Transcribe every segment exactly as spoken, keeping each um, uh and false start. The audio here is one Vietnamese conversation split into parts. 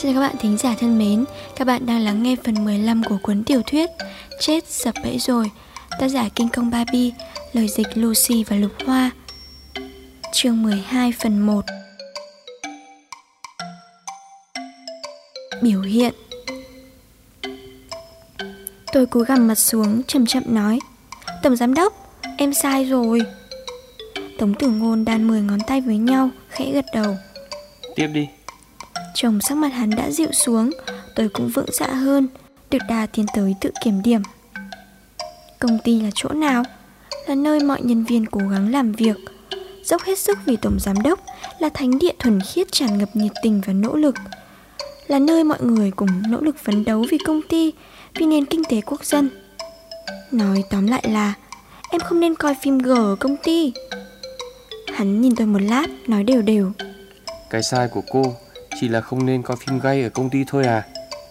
Xin các bạn thính giả thân mến, các bạn đang lắng nghe phần mười lăm của cuốn tiểu thuyết Chết sập bẫy rồi, tác giả Kinh Công Barbie, lời dịch Lucy và Lục Hoa. Chương mười hai phần một. Biểu hiện. Tôi cúi gằm mặt xuống, chậm chậm nói: Tổng giám đốc, em sai rồi. Tống Tử Ngôn đan mười ngón tay với nhau, khẽ gật đầu. Tiếp đi. Chồng sắc mặt hắn đã dịu xuống, tôi cũng vững dạ hơn, được đà tiến tới tự kiểm điểm. Công ty là chỗ nào? Là nơi mọi nhân viên cố gắng làm việc, dốc hết sức vì tổng giám đốc, là thánh địa thuần khiết tràn ngập nhiệt tình và nỗ lực. Là nơi mọi người cùng nỗ lực phấn đấu vì công ty, vì nền kinh tế quốc dân. Nói tóm lại là em không nên coi phim G ở công ty. Hắn nhìn tôi một lát, nói đều đều: Cái sai của cô chỉ là không nên coi phim gay ở công ty thôi à?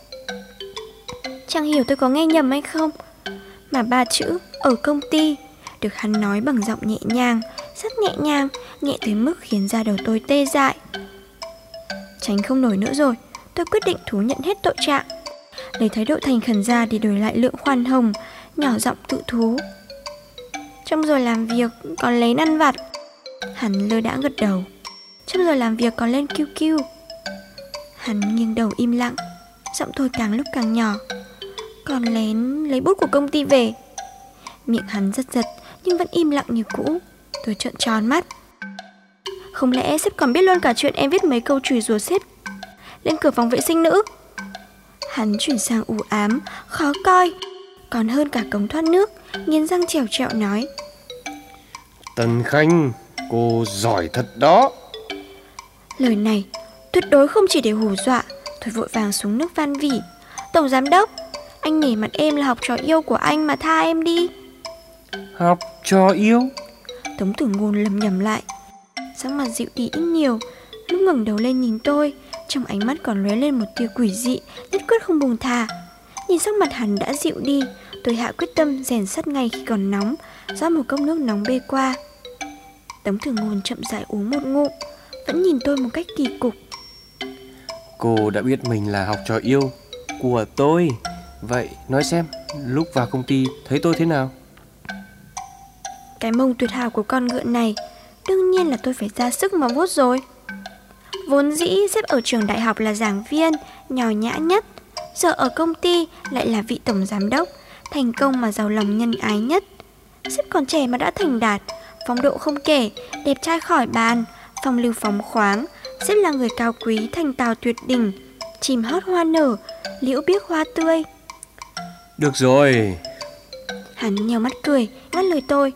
Chẳng hiểu tôi có nghe nhầm hay không, mà ba chữ ở công ty được hắn nói bằng giọng nhẹ nhàng, rất nhẹ nhàng, nhẹ tới mức khiến da đầu tôi tê dại. Tránh không nổi nữa rồi, tôi quyết định thú nhận hết tội trạng, lấy thái độ thành khẩn ra để đổi lại lượng khoan hồng, nhỏ giọng tự thú: Trong giờ làm việc còn lấy ăn vặt. Hắn lơ đãng gật đầu: Trong giờ làm việc còn lên kiu kiu. Hắn nghiêng đầu im lặng, giọng thôi càng lúc càng nhỏ: Còn lén lấy bút của công ty về. Miệng hắn giật giật nhưng vẫn im lặng như cũ. Tôi trợn tròn mắt. Không lẽ sếp còn biết luôn cả chuyện em viết mấy câu chửi rủa sếp lên cửa phòng vệ sinh nữ? Hắn chuyển sang u ám, khó coi, còn hơn cả cống thoát nước, nghiến răng trèo trẹo nói: Tần Khanh, cô giỏi thật đó. Lời này tuyệt đối không chỉ để hù dọa. Tôi vội vàng xuống nước van vỉ: Tổng giám đốc, anh nể mặt em là học trò yêu của anh mà tha em đi. Học trò yêu? Tống Tử Ngôn lầm nhầm lại, sắc mặt dịu đi ít nhiều. Lúc ngẩng đầu lên nhìn tôi, trong ánh mắt còn lóe lên một tia quỷ dị, nhất quyết không buông thà. Nhìn sắc mặt hắn đã dịu đi, tôi hạ quyết tâm rèn sắt ngay khi còn nóng, rót một cốc nước nóng bê qua. Tống Tử Ngôn chậm rãi uống một ngụm, vẫn nhìn tôi một cách kỳ cục. Cô đã biết mình là học trò yêu của tôi. Vậy nói xem, lúc vào công ty thấy tôi thế nào? Cái mông tuyệt hảo của con ngựa này đương nhiên là tôi phải ra sức mà vuốt rồi. Vốn dĩ sếp ở trường đại học là giảng viên nhò nhã nhất, giờ ở công ty lại là vị tổng giám đốc thành công mà giàu lòng nhân ái nhất. Sếp còn trẻ mà đã thành đạt, phong độ không kể, đẹp trai khỏi bàn, phong lưu phóng khoáng. Sếp là người cao quý thành tào tuyệt đỉnh, chim hót hoa nở, liễu biếc hoa tươi. Được rồi. Hắn nheo mắt cười, ngắt lời tôi: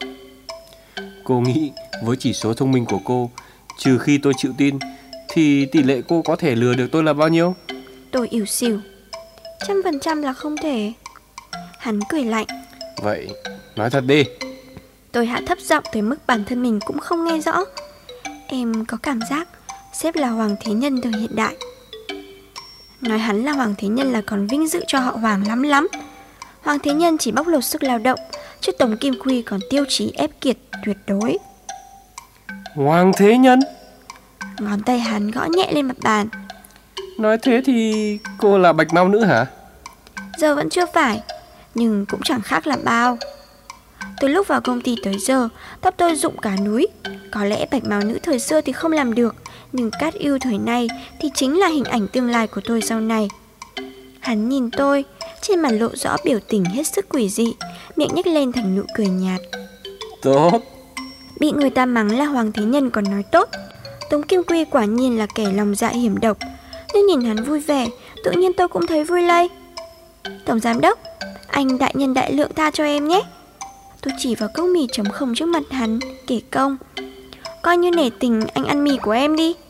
Cô nghĩ với chỉ số thông minh của cô, trừ khi tôi chịu tin, thì tỷ lệ cô có thể lừa được tôi là bao nhiêu? Tôi ỉu xìu: Trăm phần trăm là không thể. Hắn cười lạnh: Vậy nói thật đi. Tôi hạ thấp giọng tới mức bản thân mình cũng không nghe rõ. Em có cảm giác sếp là Hoàng Thế Nhân thời hiện đại. Nói hắn là Hoàng Thế Nhân là còn vinh dự cho họ Hoàng lắm lắm. Hoàng Thế Nhân chỉ bóc lột sức lao động, chứ Tổng Kim Quy còn tiêu chí ép kiệt tuyệt đối. Hoàng Thế Nhân? Ngón tay hắn gõ nhẹ lên mặt bàn. Nói thế thì cô là Bạch Mao Nữ hả? Giờ vẫn chưa phải, nhưng cũng chẳng khác là bao. Từ lúc vào công ty tới giờ, tóc tôi rụng cả núi. Có lẽ Bạch Mao Nữ thời xưa thì không làm được, nhưng Cát Yêu thời nay thì chính là hình ảnh tương lai của tôi sau này. Hắn nhìn tôi, trên mặt lộ rõ biểu tình hết sức quỷ dị, miệng nhếch lên thành nụ cười nhạt. Tốt. Bị người ta mắng là Hoàng Thế Nhân còn nói tốt. Tống Kim Quy quả nhiên là kẻ lòng dạ hiểm độc, nhưng nhìn hắn vui vẻ, tự nhiên tôi cũng thấy vui lây. Tổng giám đốc, anh đại nhân đại lượng tha cho em nhé. Tôi chỉ vào cốc mì trống không trước mặt hắn, kể công: Coi như nể tình anh ăn mì của em đi.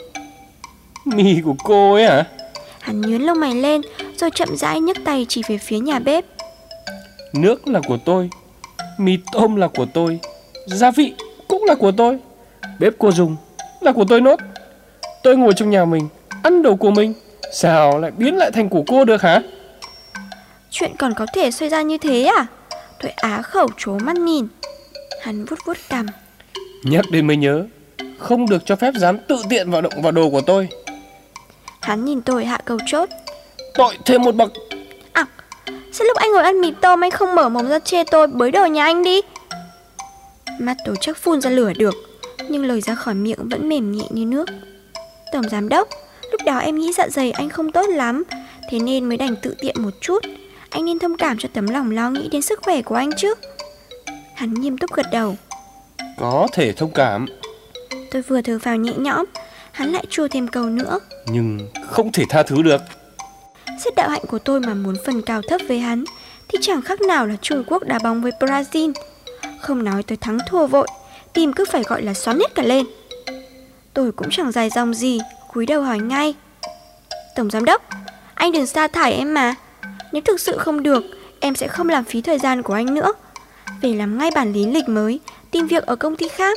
Mì của cô ấy hả? Hắn nhướng lông mày lên, rồi chậm rãi nhấc tay chỉ về phía nhà bếp. Nước là của tôi, mì tôm là của tôi, gia vị cũng là của tôi, bếp cô dùng là của tôi nốt. Tôi ngồi trong nhà mình, ăn đồ của mình, sao lại biến lại thành của cô được hả? Chuyện còn có thể xoay ra như thế à? Tôi á khẩu trố mắt nhìn. Hắn vuốt vuốt cằm. Nhắc đến mới nhớ, không được cho phép dám tự tiện vào động vào đồ của tôi. Hắn nhìn tôi hạ câu chốt. Tội thêm một bậc. À, sao lúc anh ngồi ăn mì tôm anh không mở mồm ra chê tôi bới đồ nhà anh đi? Mắt tôi chắc phun ra lửa được, nhưng lời ra khỏi miệng vẫn mềm nhẹ như nước. Tổng giám đốc, lúc đó em nghĩ dạ dày anh không tốt lắm, thế nên mới đành tự tiện một chút. Anh nên thông cảm cho tấm lòng lo nghĩ đến sức khỏe của anh chứ. Hắn nghiêm túc gật đầu. Có thể thông cảm. Tôi vừa thở phào nhẹ nhõm, hắn lại chua thêm câu nữa. Nhưng không thể tha thứ được. Xét đạo hạnh của tôi mà muốn phần cao thấp với hắn thì chẳng khác nào là Trung Quốc đá bóng với Brazil. Không nói tới thắng thua vội, tim cứ phải gọi là xoắn hết cả lên. Tôi cũng chẳng dài dòng gì, cúi đầu hỏi ngay. Tổng giám đốc, anh đừng sa thải em mà. Nếu thực sự không được, em sẽ không làm phí thời gian của anh nữa. Về làm ngay bản lý lịch mới, tìm việc ở công ty khác.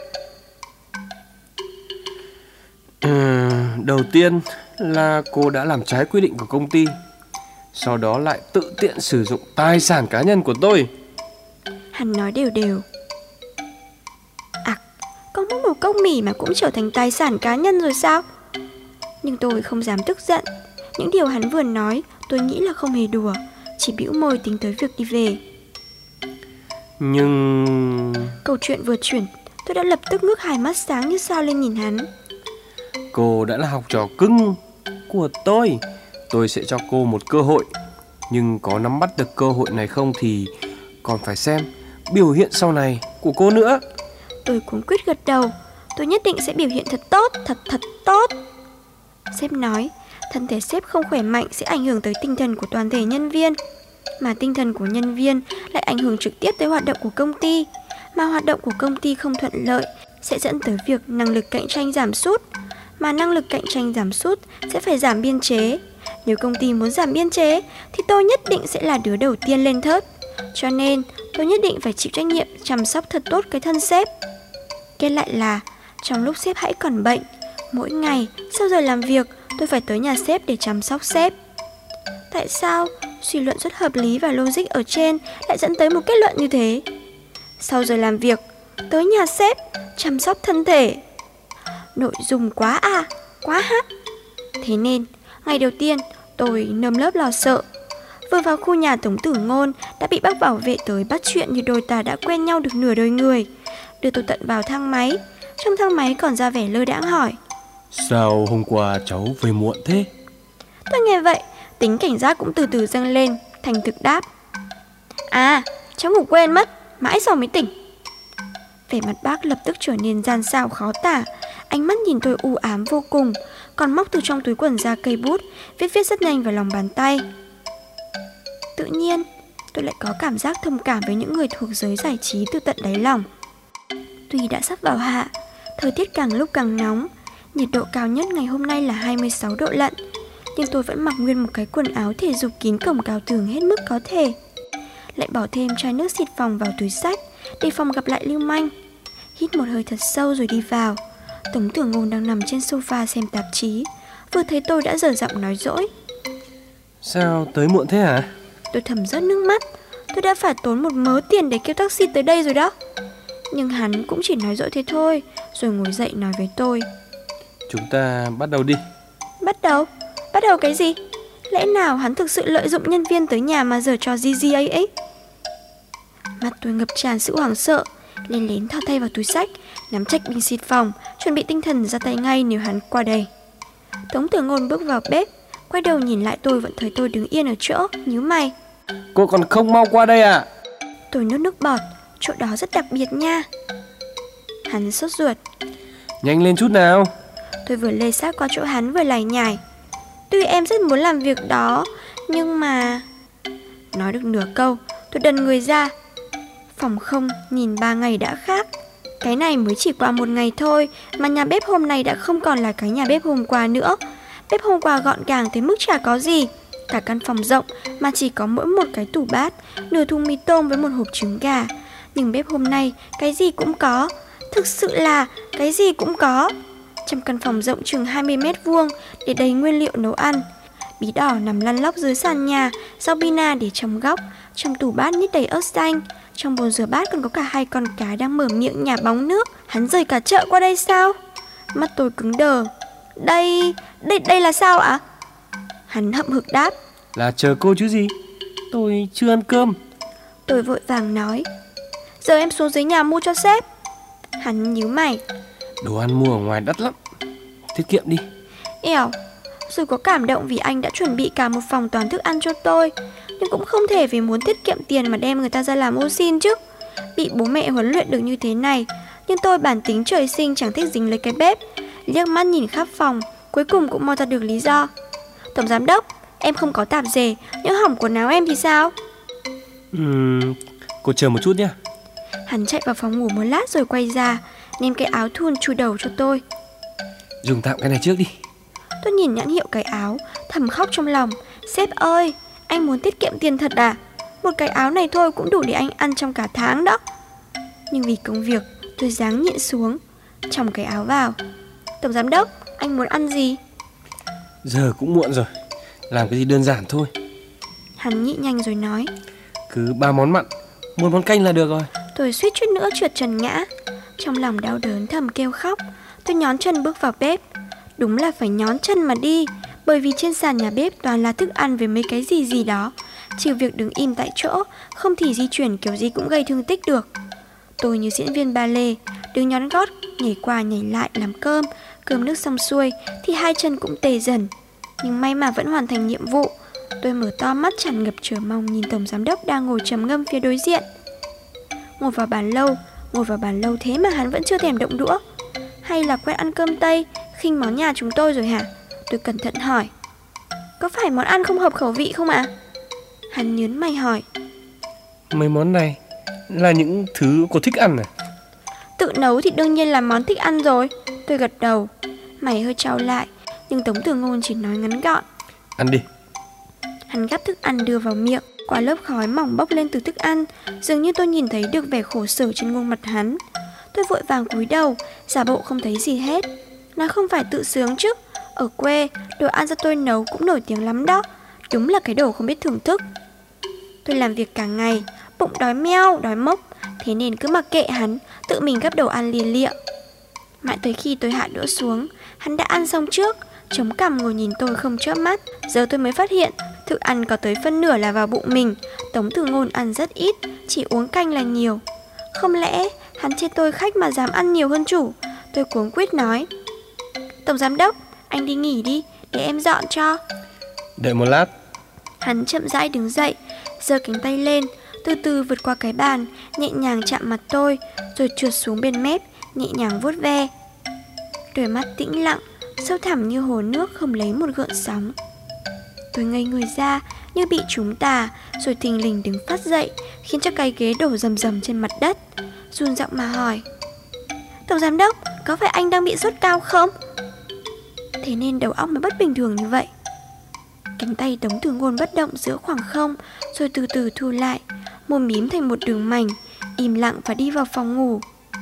ừ, Đầu tiên là cô đã làm trái quy định của công ty, sau đó lại tự tiện sử dụng tài sản cá nhân của tôi. Hắn nói đều đều. À, có mỗi một cốc mì mà cũng trở thành tài sản cá nhân rồi sao? Nhưng tôi không dám tức giận. Những điều hắn vừa nói tôi nghĩ là không hề đùa, chỉ bĩu môi tính tới việc đi về. Nhưng... Câu chuyện vừa chuyển, tôi đã lập tức ngước hai mắt sáng như sao lên nhìn hắn. Cô đã là học trò cưng của tôi. Tôi sẽ cho cô một cơ hội. Nhưng có nắm bắt được cơ hội này không thì còn phải xem biểu hiện sau này của cô nữa. Tôi cuống quýt gật đầu. Tôi nhất định sẽ biểu hiện thật tốt, thật thật tốt. Sếp nói, thân thể sếp không khỏe mạnh sẽ ảnh hưởng tới tinh thần của toàn thể nhân viên, mà tinh thần của nhân viên lại ảnh hưởng trực tiếp tới hoạt động của công ty. Mà hoạt động của công ty không thuận lợi sẽ dẫn tới việc năng lực cạnh tranh giảm sút. Mà năng lực cạnh tranh giảm sút sẽ phải giảm biên chế. Nếu công ty muốn giảm biên chế thì tôi nhất định sẽ là đứa đầu tiên lên thớt. Cho nên tôi nhất định phải chịu trách nhiệm chăm sóc thật tốt cái thân sếp. Kết lại là trong lúc sếp hãy còn bệnh, mỗi ngày sau giờ làm việc tôi phải tới nhà sếp để chăm sóc sếp. Tại sao suy luận rất hợp lý và logic ở trên lại dẫn tới một kết luận như thế? Sau giờ làm việc, tới nhà sếp, chăm sóc thân thể. Nội dung quá à, quá hát. Thế nên, ngày đầu tiên tôi nơm lớp lo sợ. Vừa vào khu nhà Tống Tử Ngôn đã bị bác bảo vệ tới bắt chuyện như đôi ta đã quen nhau được nửa đời người. Đưa tôi tận vào thang máy. Trong thang máy còn ra vẻ lơ đãng hỏi: Sao hôm qua cháu về muộn thế? Tôi nghe vậy, tính cảnh giác cũng từ từ dâng lên, thành thực đáp: À, cháu ngủ quên mất, mãi sau mới tỉnh. Vẻ mặt bác lập tức trở nên gian xảo khó tả. Ánh mắt nhìn tôi u ám vô cùng, còn móc từ trong túi quần ra cây bút, viết viết rất nhanh vào lòng bàn tay. Tự nhiên, tôi lại có cảm giác thông cảm với những người thuộc giới giải trí từ tận đáy lòng. Tuy đã sắp vào hạ, thời tiết càng lúc càng nóng, nhiệt độ cao nhất ngày hôm nay là hai mươi sáu độ lận, nhưng tôi vẫn mặc nguyên một cái quần áo thể dục kín cổng cao tường hết mức có thể. Lại bỏ thêm chai nước xịt phòng vào túi xách, để phòng gặp lại lưu manh. Hít một hơi thật sâu rồi đi vào. Tống Tử Ngôn đang nằm trên sofa xem tạp chí, vừa thấy tôi đã dở giọng nói dỗi: Sao tới muộn thế hả? Tôi thầm rớt nước mắt. Tôi đã phải tốn một mớ tiền để kêu taxi tới đây rồi đó. Nhưng hắn cũng chỉ nói dỗi thế thôi, rồi ngồi dậy nói với tôi: Chúng ta bắt đầu đi. Bắt đầu? Bắt đầu cái gì? Lẽ nào hắn thực sự lợi dụng nhân viên tới nhà mà giở trò giê giê a ích? Mặt tôi ngập tràn sự hoảng sợ, lên lén thò tay vào túi xách, nắm chặt bình xịt phòng, chuẩn bị tinh thần ra tay ngay nếu hắn qua đây. Tống Tử Ngôn bước vào bếp, quay đầu nhìn lại tôi vẫn thấy tôi đứng yên ở chỗ, nhíu mày: Cô còn không mau qua đây à? Tôi nuốt nước bọt, chỗ đó rất đặc biệt nha. Hắn sốt ruột: Nhanh lên chút nào. Tôi vừa lê sát qua chỗ hắn vừa lải nhải: Tuy em rất muốn làm việc đó, nhưng mà... Nói được nửa câu, tôi đần người ra. Phòng không nhìn ba ngày đã khác. Cái này mới chỉ qua một ngày thôi, mà nhà bếp hôm nay đã không còn là cái nhà bếp hôm qua nữa. Bếp hôm qua gọn gàng tới mức chả có gì. Cả căn phòng rộng mà chỉ có mỗi một cái tủ bát, nửa thùng mì tôm với một hộp trứng gà. Nhưng bếp hôm nay cái gì cũng có. Thực sự là cái gì cũng có. Trong căn phòng rộng chừng hai mươi mét vuông để đầy nguyên liệu nấu ăn. Bí đỏ nằm lăn lóc dưới sàn nhà, rau bina để trong góc. Trong tủ bát nhét đầy ớt xanh. Trong bồn rửa bát còn có cả hai con cá đang mở miệng nhả bóng nước. Hắn rời cả chợ qua đây sao? Mắt tôi cứng đờ. Đây, đây, đây là sao ạ? Hắn hậm hực đáp: Là chờ cô chứ gì, tôi chưa ăn cơm. Tôi vội vàng nói: Giờ em xuống dưới nhà mua cho sếp. Hắn nhíu mày: Đồ ăn mua ở ngoài đắt lắm, tiết kiệm đi. Ẻo, dù có cảm động vì anh đã chuẩn bị cả một phòng toàn thức ăn cho tôi, nhưng cũng không thể vì muốn tiết kiệm tiền mà đem người ta ra làm ô xin chứ. Bị bố mẹ huấn luyện được như thế này, nhưng tôi bản tính trời sinh chẳng thích dính lấy cái bếp. Liếc mắt nhìn khắp phòng, cuối cùng cũng mo ra được lý do. Tổng giám đốc, em không có tạp dề, nhưng hỏng quần áo em thì sao? uhm, Cô chờ một chút nhé. Hắn chạy vào phòng ngủ một lát rồi quay ra, ném cái áo thun chui đầu cho tôi. Dùng tạm cái này trước đi. Tôi nhìn nhãn hiệu cái áo, thầm khóc trong lòng. Sếp ơi, anh muốn tiết kiệm tiền thật à? Một cái áo này thôi cũng đủ để anh ăn trong cả tháng đó. Nhưng vì công việc, tôi ráng nhịn xuống, chồng cái áo vào. Tổng giám đốc, anh muốn ăn gì? Giờ cũng muộn rồi, làm cái gì đơn giản thôi. Hắn nhịn nhanh rồi nói: Cứ ba món mặn, một món canh là được rồi. Tôi suýt chút nữa trượt trần ngã. Trong lòng đau đớn thầm kêu khóc. Tôi nhón chân bước vào bếp. Đúng là phải nhón chân mà đi, bởi vì trên sàn nhà bếp toàn là thức ăn với mấy cái gì gì đó. Trừ việc đứng im tại chỗ, không thì di chuyển kiểu gì cũng gây thương tích được. Tôi như diễn viên ballet, đứng nhón gót, nhảy qua nhảy lại làm cơm. Cơm nước xong xuôi thì hai chân cũng tê dần, nhưng may mà vẫn hoàn thành nhiệm vụ. Tôi mở to mắt tràn ngập chờ mong nhìn tổng giám đốc đang ngồi trầm ngâm phía đối diện. Ngồi vào bàn lâu, ngồi vào bàn lâu thế mà hắn vẫn chưa thèm động đũa. Hay là quen ăn cơm Tây, khinh món nhà chúng tôi rồi hả? Tôi cẩn thận hỏi: Có phải món ăn không hợp khẩu vị không ạ? À? Hắn nhớn mày hỏi: Mấy món này là những thứ cô thích ăn à? Tự nấu thì đương nhiên là món thích ăn rồi. Tôi gật đầu. Mày hơi trao lại, nhưng Tống Từ Ngôn chỉ nói ngắn gọn: Ăn đi. Hắn gắp thức ăn đưa vào miệng. Qua lớp khói mỏng bốc lên từ thức ăn, dường như tôi nhìn thấy được vẻ khổ sở trên gương mặt hắn. Tôi vội vàng cúi đầu, giả bộ không thấy gì hết. Nó không phải tự sướng chứ. Ở quê, đồ ăn do tôi nấu cũng nổi tiếng lắm đó. Đúng là cái đồ không biết thưởng thức. Tôi làm việc cả ngày, bụng đói meo, đói mốc, thế nên cứ mặc kệ hắn, tự mình gắp đồ ăn lia lịa. Mãi tới khi tôi hạ đũa xuống, hắn đã ăn xong trước, chống cằm ngồi nhìn tôi không chớp mắt. Giờ tôi mới phát hiện thức ăn có tới phân nửa là vào bụng mình. Tống Từ Ngôn ăn rất ít, chỉ uống canh là nhiều. Không lẽ hắn chê tôi khách mà dám ăn nhiều hơn chủ? Tôi cuống quýt nói: Tổng giám đốc, anh đi nghỉ đi, để em dọn cho. Đợi một lát. Hắn chậm rãi đứng dậy, giơ cánh tay lên, từ từ vượt qua cái bàn, nhẹ nhàng chạm mặt tôi, rồi trượt xuống bên mép, nhẹ nhàng vuốt ve. Đôi mắt tĩnh lặng, sâu thẳm như hồ nước không lấy một gợn sóng. Tôi ngây người ra như bị trúng tà, rồi thình lình đứng phát dậy, khiến cho cái ghế đổ rầm rầm trên mặt đất. Run giọng mà hỏi: Tổng giám đốc, có phải anh đang bị sốt cao không? Thế nên đầu óc mới bất bình thường như vậy. Cánh tay Tống Từ Ngôn bất động giữa khoảng không, rồi từ từ thu lại, mồm mím thành một đường mảnh, im lặng và đi vào phòng ngủ.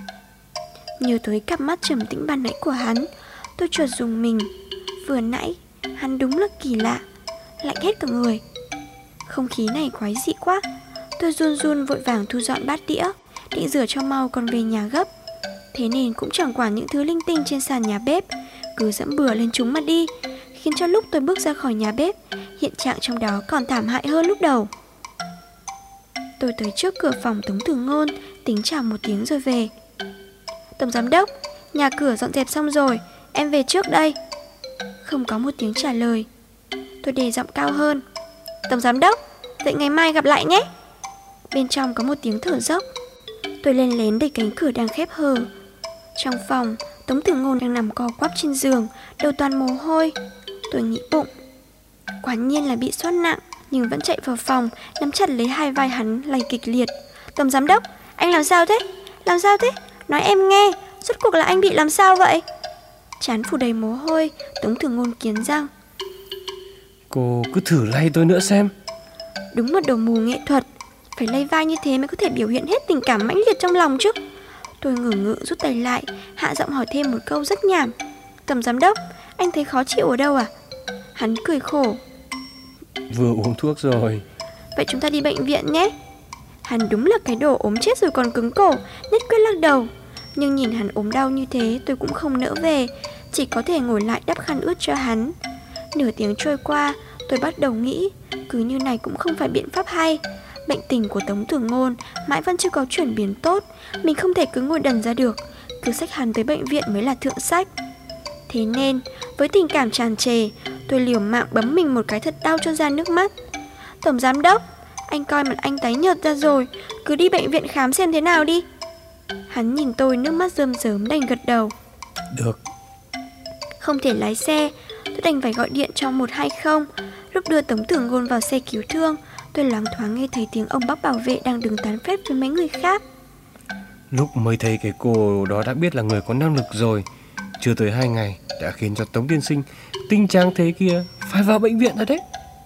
Nhớ tới cặp mắt trầm tĩnh ban nãy của hắn, tôi chợt rùng mình. Vừa nãy hắn đúng là kỳ lạ, lạnh hết cả người. Không khí này quái dị quá. Tôi run run vội vàng thu dọn bát đĩa, định rửa cho mau còn về nhà gấp. Thế nên cũng chẳng quản những thứ linh tinh trên sàn nhà bếp, cứ dẫm bừa lên chúng mà đi, khiến cho lúc tôi bước ra khỏi nhà bếp, hiện trạng trong đó còn thảm hại hơn lúc đầu. Tôi tới trước cửa phòng Tống Từ Ngôn, tính chào một tiếng rồi về. Tổng giám đốc, nhà cửa dọn dẹp xong rồi, em về trước đây. Không có một tiếng trả lời. Tôi đề giọng cao hơn: Tổng giám đốc, vậy ngày mai gặp lại nhé. Bên trong có một tiếng thở dốc. Tôi lên lén đẩy cánh cửa đang khép hờ. Trong phòng, Tống Từ Ngôn đang nằm co quắp trên giường, đầu toàn mồ hôi. Tôi nghĩ bụng, quả nhiên là bị sốt nặng, nhưng vẫn chạy vào phòng, nắm chặt lấy hai vai hắn lay kịch liệt. Tổng giám đốc, anh làm sao thế? Làm sao thế? Nói em nghe, rốt cuộc là anh bị làm sao vậy? Trán phủ đầy mồ hôi, Tống Từ Ngôn kiến răng: Cô cứ thử lay tôi nữa xem. Đúng một đồ mù nghệ thuật, phải lay vai như thế mới có thể biểu hiện hết tình cảm mãnh liệt trong lòng chứ. Tôi ngửa ngự rút tay lại, hạ giọng hỏi thêm một câu rất nhảm: Tổng giám đốc, anh thấy khó chịu ở đâu à? Hắn cười khổ: Vừa uống thuốc rồi. Vậy chúng ta đi bệnh viện nhé. Hắn đúng là cái đồ ốm chết rồi còn cứng cổ, nhất quyết lắc đầu. Nhưng nhìn hắn ốm đau như thế, tôi cũng không nỡ về, chỉ có thể ngồi lại đắp khăn ướt cho hắn. Nửa tiếng trôi qua, Tôi bắt đầu nghĩ cứ như này cũng không phải biện pháp hay. Bệnh tình của Tống Tử Ngôn mãi vẫn chưa có chuyển biến tốt. Mình không thể cứ ngồi đần ra được, cứ xách hắn tới bệnh viện mới là thượng sách. Thế nên với tình cảm tràn trề, tôi liều mạng bấm mình một cái thật đau cho ra nước mắt. Tổng giám đốc, anh coi mặt anh tái nhợt ra rồi, cứ đi bệnh viện khám xem thế nào đi. Hắn nhìn tôi nước mắt rơm rớm đành gật đầu. Được. Không thể lái xe, tôi đành phải gọi điện cho một hai không. Lúc đưa Tống Tử Ngôn vào xe cứu thương, tôi loáng thoáng nghe thấy tiếng ông bác bảo vệ đang đứng tán phét với mấy người khác. Lúc mới thấy cái cô đó đã biết là người có năng lực rồi. Chưa tới hai ngày đã khiến cho Tống tiên sinh tình trạng thế kia phải vào bệnh viện rồi đấy.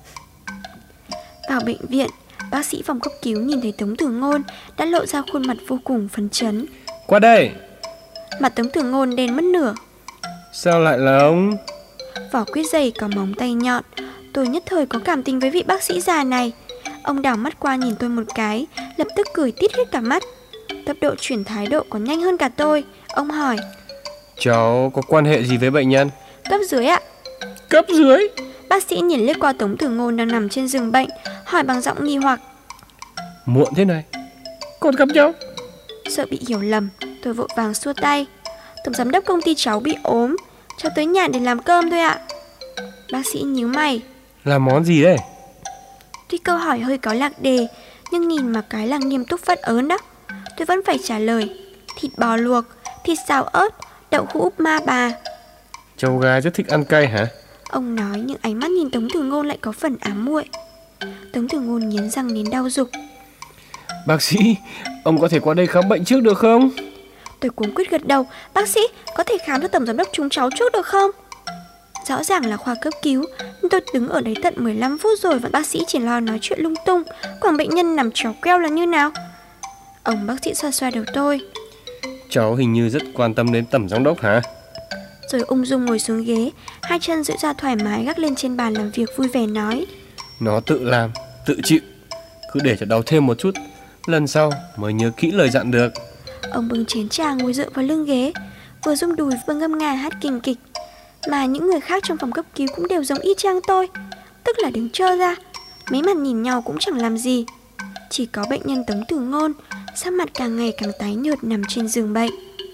Vào bệnh viện, bác sĩ phòng cấp cứu nhìn thấy Tống Tử Ngôn đã lộ ra khuôn mặt vô cùng phấn chấn. Qua đây. Mặt Tống Tử Ngôn đen mất nửa. Sao lại là ông? Vỏ quyết giày có móng tay nhọn. Tôi nhất thời có cảm tình với vị bác sĩ già này. Ông đảo mắt qua nhìn tôi một cái, lập tức cười tít hết cả mắt. Tốc độ chuyển thái độ còn nhanh hơn cả tôi. Ông hỏi: Cháu có quan hệ gì với bệnh nhân? Cấp dưới ạ. Cấp dưới? Bác sĩ nhìn liếc qua Tống Tử Ngôn đang nằm trên giường bệnh, hỏi bằng giọng nghi hoặc: Muộn thế này còn gặp nhau? Sợ bị hiểu lầm, tôi vội vàng xua tay: Tổng giám đốc công ty cháu bị ốm, cháu tới nhà để làm cơm thôi ạ. Bác sĩ nhíu mày: Làm món gì đấy? Tuy câu hỏi hơi có lạc đề, nhưng nhìn mà cái là nghiêm túc phát ớn đó. Tôi vẫn phải trả lời: Thịt bò luộc, thịt xào ớt, đậu hũ úp ma bà. Cháu gái rất thích ăn cay hả? Ông nói nhưng ánh mắt nhìn Tống Tử Ngôn lại có phần ám muội. Tống Tử Ngôn nghiến răng đến đau rục: Bác sĩ, ông có thể qua đây khám bệnh trước được không? Tôi cuống quýt gật đầu: Bác sĩ, có thể khám cho tổng giám đốc chúng cháu trước được không? Rõ ràng là khoa cấp cứu, nhưng tôi đứng ở đấy tận mười lăm phút rồi và bác sĩ chỉ lo nói chuyện lung tung, còn bệnh nhân nằm chó queo là như nào? Ông bác sĩ xoa xoa đầu tôi: Cháu hình như rất quan tâm đến tổng giám đốc hả? Rồi ung dung ngồi xuống ghế, hai chân duỗi ra thoải mái gác lên trên bàn làm việc, vui vẻ nói: Nó tự làm, tự chịu, cứ để cho đau thêm một chút, lần sau mới nhớ kỹ lời dặn được. Ông bưng chén trà ngồi dựa vào lưng ghế, vừa rung đùi vừa ngâm nga hát kình kịch. Mà những người khác trong phòng cấp cứu cũng đều giống y chang tôi, tức là đứng trơ ra, mấy mặt nhìn nhau cũng chẳng làm gì. Chỉ có bệnh nhân Tống Tử Ngôn, sắc mặt càng ngày càng tái nhợt nằm trên giường bệnh.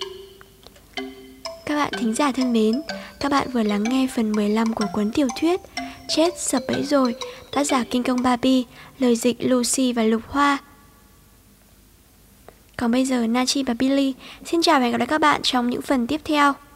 Các bạn thính giả thân mến, các bạn vừa lắng nghe phần mười lăm của cuốn tiểu thuyết Chết sập bẫy rồi, tác giả Kinh Công Barbie, lời dịch Lucy và Lục Hoa. Còn bây giờ Nachi và Billy xin chào và hẹn gặp lại các bạn trong những phần tiếp theo.